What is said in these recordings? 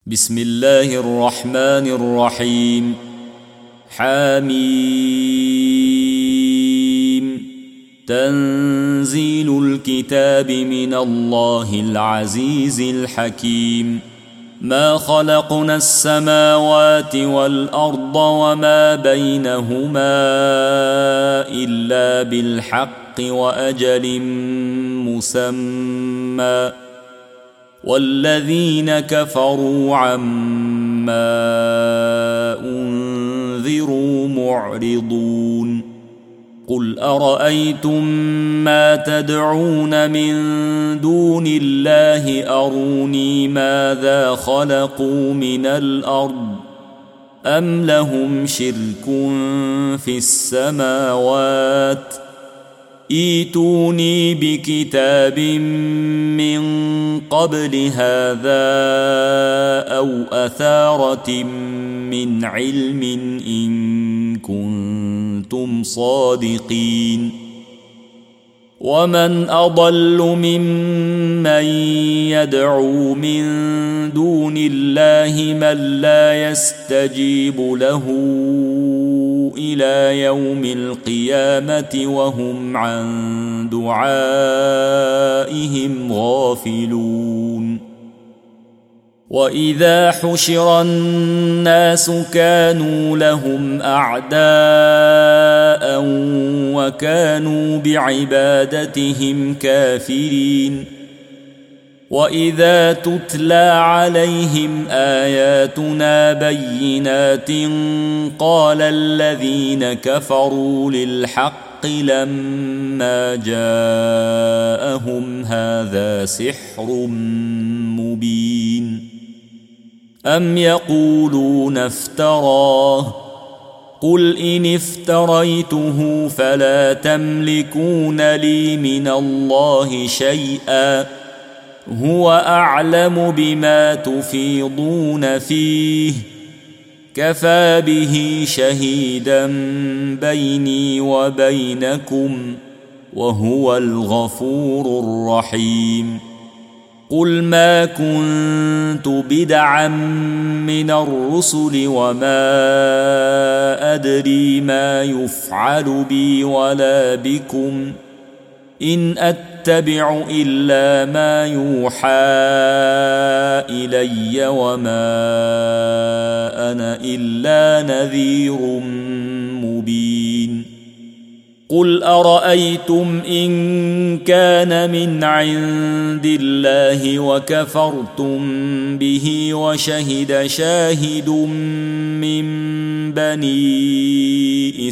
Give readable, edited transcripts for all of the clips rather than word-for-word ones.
بسم الله الرحمن الرحيم. حميم. تنزيل الكتاب من الله العزيز الحكيم. ما خلقنا السماوات والأرض وما بينهما إلا بالحق وأجل مسمى، والذين كفروا عما أنذروا معرضون. قل أرأيتم ما تدعون من دون الله أروني ماذا خلقوا من الأرض أم لهم شرك في السماوات؟ ائتوني بكتاب من قبل هذا أو أثارة من علم إن كنتم صادقين. ومن أضل ممن يدعو من دون الله من لا يستجيب له إلى يوم القيامة وهم عن دعائهم غافلون. وإذا حشر الناس كانوا لهم أعداء وكانوا بعبادتهم كافرين. وإذا تتلى عليهم آياتنا بينات قال الذين كفروا للحق لما جاءهم هذا سحر مبين. أم يقولون افتراه؟ قل إن افتريته فلا تملكون لي من الله شيئا، هو أعلم بما تفيضون فيه، كفى به شهيدا بيني وبينكم وهو الغفور الرحيم. قل ما كنت بدعا من الرسل وما أدري ما يفعل بي ولا بكم، إن أتبع إلا ما يوحى إلي وما أنا إلا نذير مبين. قل أرأيتم إن كان من عند الله وكفرتم به وشهد شاهد من بني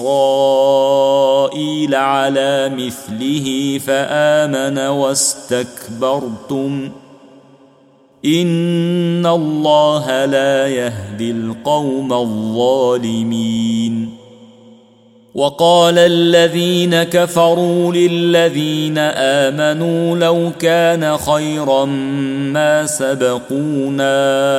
إسرائيل على مثله فآمن واستكبرتم، إن الله لا يهدي القوم الظالمين. وقال الذين كفروا للذين آمنوا لو كان خيرا ما سبقونا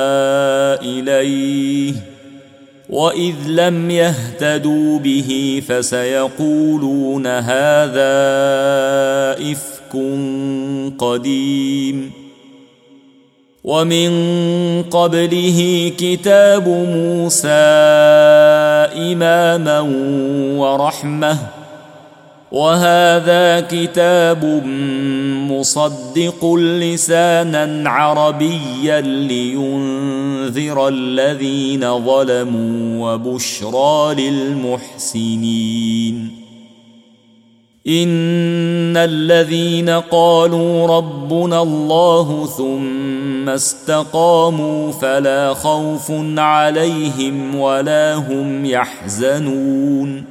إليه، وإذ لم يهتدوا به فسيقولون هذا إفك قديم. ومن قبله كتاب موسى إماما ورحمة، وهذا كتاب مصدق لسانا عربيا لينذر الذين ظلموا وبشرى للمحسنين. إن الذين قالوا ربنا الله ثم استقاموا فلا خوف عليهم ولا هم يحزنون،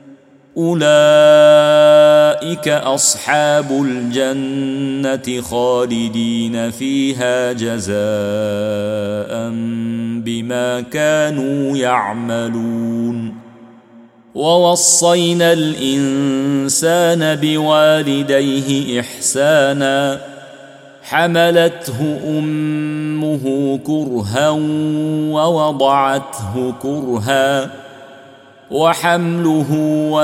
أولئك أصحاب الجنة خالدين فيها جزاء بما كانوا يعملون. ووصينا الإنسان بوالديه إحسانا، حملته أمه كرها ووضعته كرها، وحمله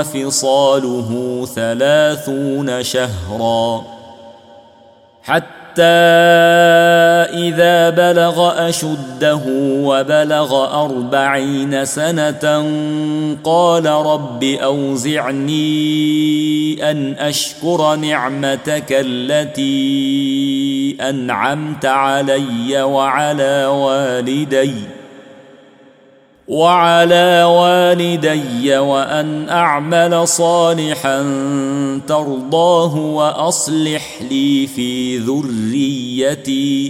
وفصاله 30 شهرا، حتى إذا بلغ أشده وبلغ 40 سنة قال رب أوزعني أن أشكر نعمتك التي أنعمت علي وعلى والدي وأن أعمل صالحا ترضاه وأصلح لي في ذريتي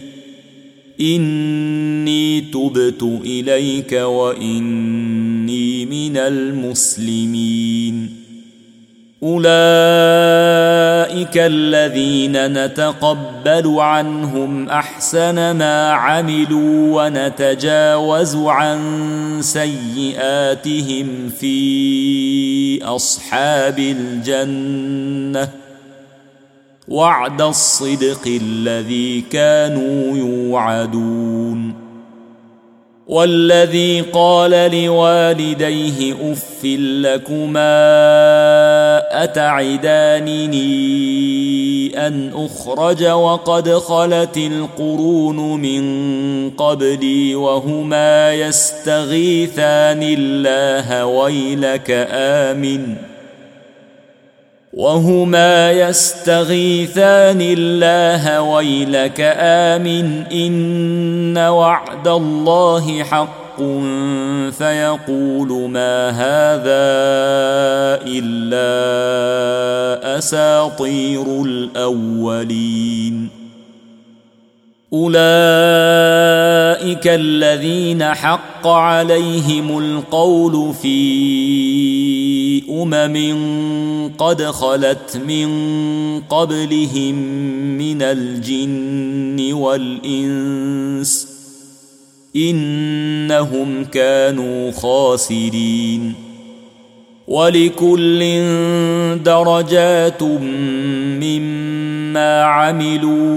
إني تبت إليك وإني من المسلمين. أولئك الذين نتقبل عنهم أحسن ما عملوا ونتجاوز عن سيئاتهم في أصحاب الجنة وعد الصدق الذي كانوا يوعدون. والذي قال لوالديه أف لكما أتعدانني أن أخرج وقد خلت القرون من قبلي وهما يستغيثان الله ويلك آمن إن وعد الله حق فيقول ما هذا إلا أساطير الأولين. أولئك الذين حق عليهم القول في قد خلت من قبلهم من الجن والإنس إنهم كانوا خاسرين. ولكل درجات مما عملوا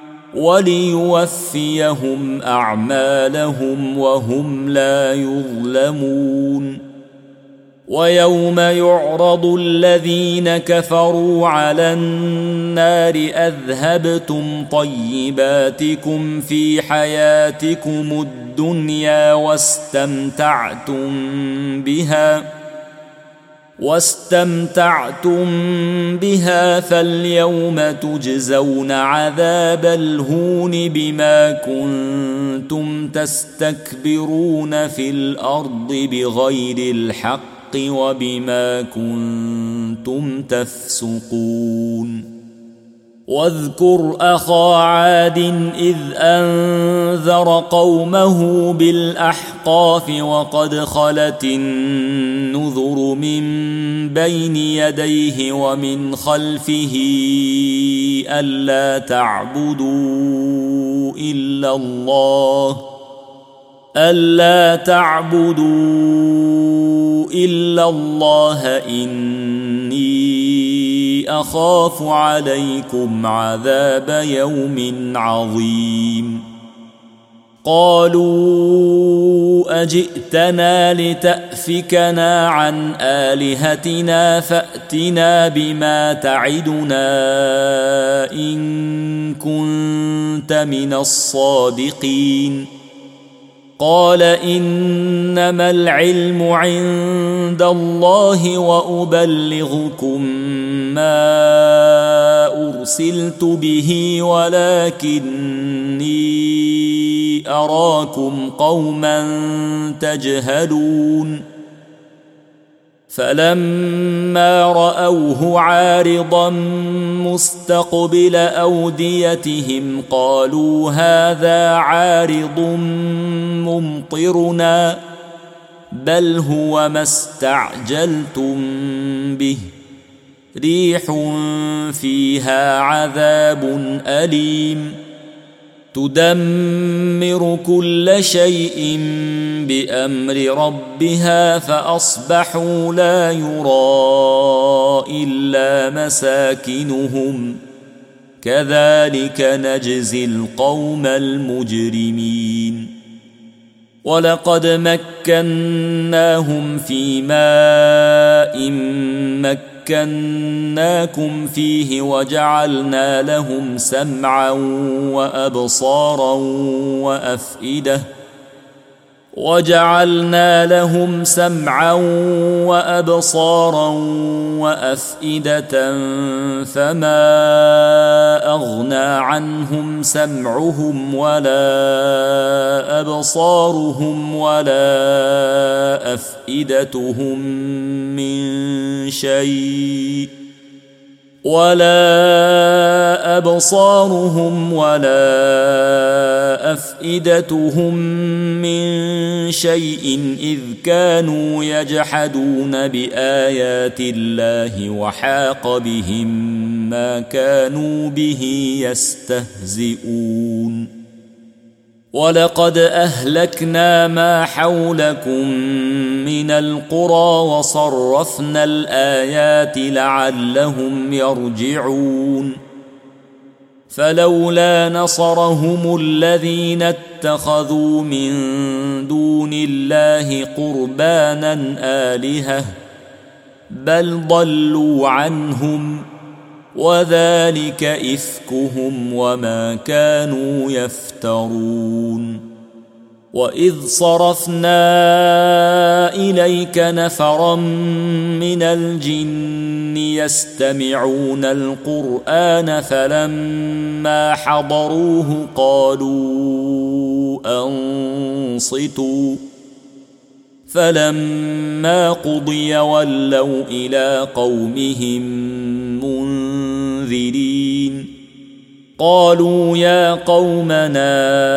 وليوفيهم أعمالهم وهم لا يظلمون. ويوم يعرض الذين كفروا على النار أذهبتم طيباتكم في حياتكم الدنيا واستمتعتم بها فاليوم تجزون عذاب الهون بما كنتم تستكبرون في الأرض بغير الحق وبما كنتم تفسقون. واذكر أخا عاد إذ أنذر قومه بالأحقاف وقد خلت النذر من بين يديه ومن خلفه ألا تعبدوا إلا الله إني أخاف عليكم عذاب يوم عظيم. قالوا أجئتنا لتأفكنا عن آلهتنا فأتنا بما تعدنا إن كنت من الصادقين. قال إنما العلم عند الله وأبلغكم ما أرسلت به ولكني أراكم قوما تجهلون. فلما رأوه عارضا مستقبل أوديتهم قالوا هذا عارض ممطرنا بل هو ما استعجلتم به ريح فيها عذاب أليم تدمر كل شيء بأمر ربها فأصبحوا لا يرى إلا مساكنهم كذلك نجزي القوم المجرمين. ولقد مكناهم في ماء مكناكم فيه وجعلنا لهم سمعا وأبصارا وأفئدة فما أغنى عنهم سمعهم ولا أبصارهم ولا أفئدتهم من شيء إذ كانوا يجحدون بآيات الله وحاق بهم ما كانوا به يستهزئون ولقد أهلكنا ما حولكم من القرى وصرفنا الآيات لعلهم يرجعون فلولا نصرهم الذين اتخذوا من دون الله قربانا آلهة بل ضلوا عنهم وذلك إفكهم وما كانوا يفترون وإذ صرفنا إليك نفرا من الجن يستمعون القرآن فلما حضروه قالوا أنصتوا فلما قضي ولوا إلى قومهم منذرين قالوا يا قومنا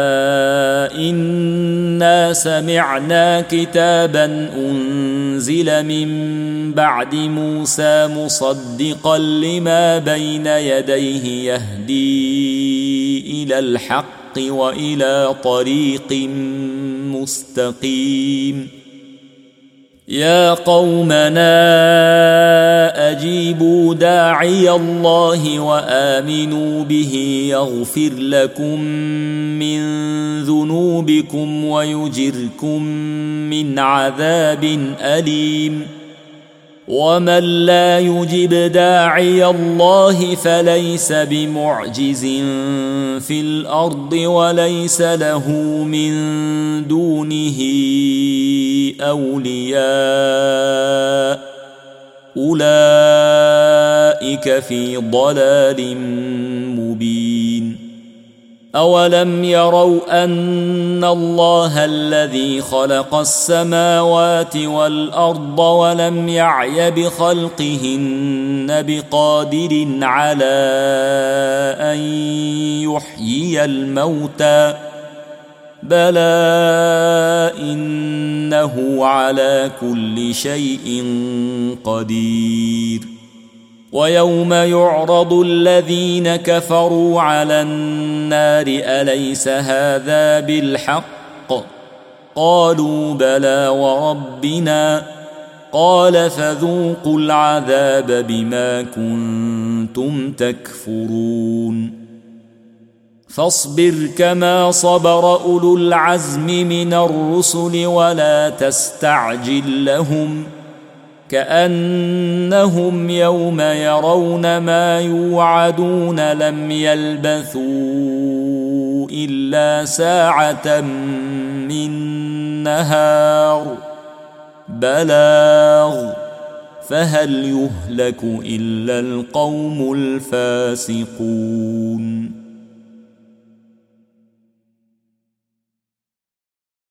إنا سمعنا كتابا أنزل من بعد موسى مصدقا لما بين يديه يهدي إلى الحق وإلى طريق مستقيم يا قومنا أجيبوا داعي الله وآمنوا به يغفر لكم من ذنوبكم ويجركم من عذاب أليم ومن لا يجب داعي الله فليس بمعجز في الأرض وليس له من دونه أولياء أولئك في ضلال مبين أولم يروا أن الله الذي خلق السماوات والأرض ولم يعي بخلقهن بقادر على أن يحيي الموتى بلى إنه على كل شيء قدير ويوم يعرض الذين كفروا على النار أليس هذا بالحق قالوا بلى وربنا قال فذوقوا العذاب بما كنتم تكفرون فاصبر كما صبر أولو العزم من الرسل ولا تستعجل لهم كأنهم يوم يرون ما يوعدون لم يلبثوا إلا ساعة من نهار بلاغ فهل يهلك إلا القوم الفاسقون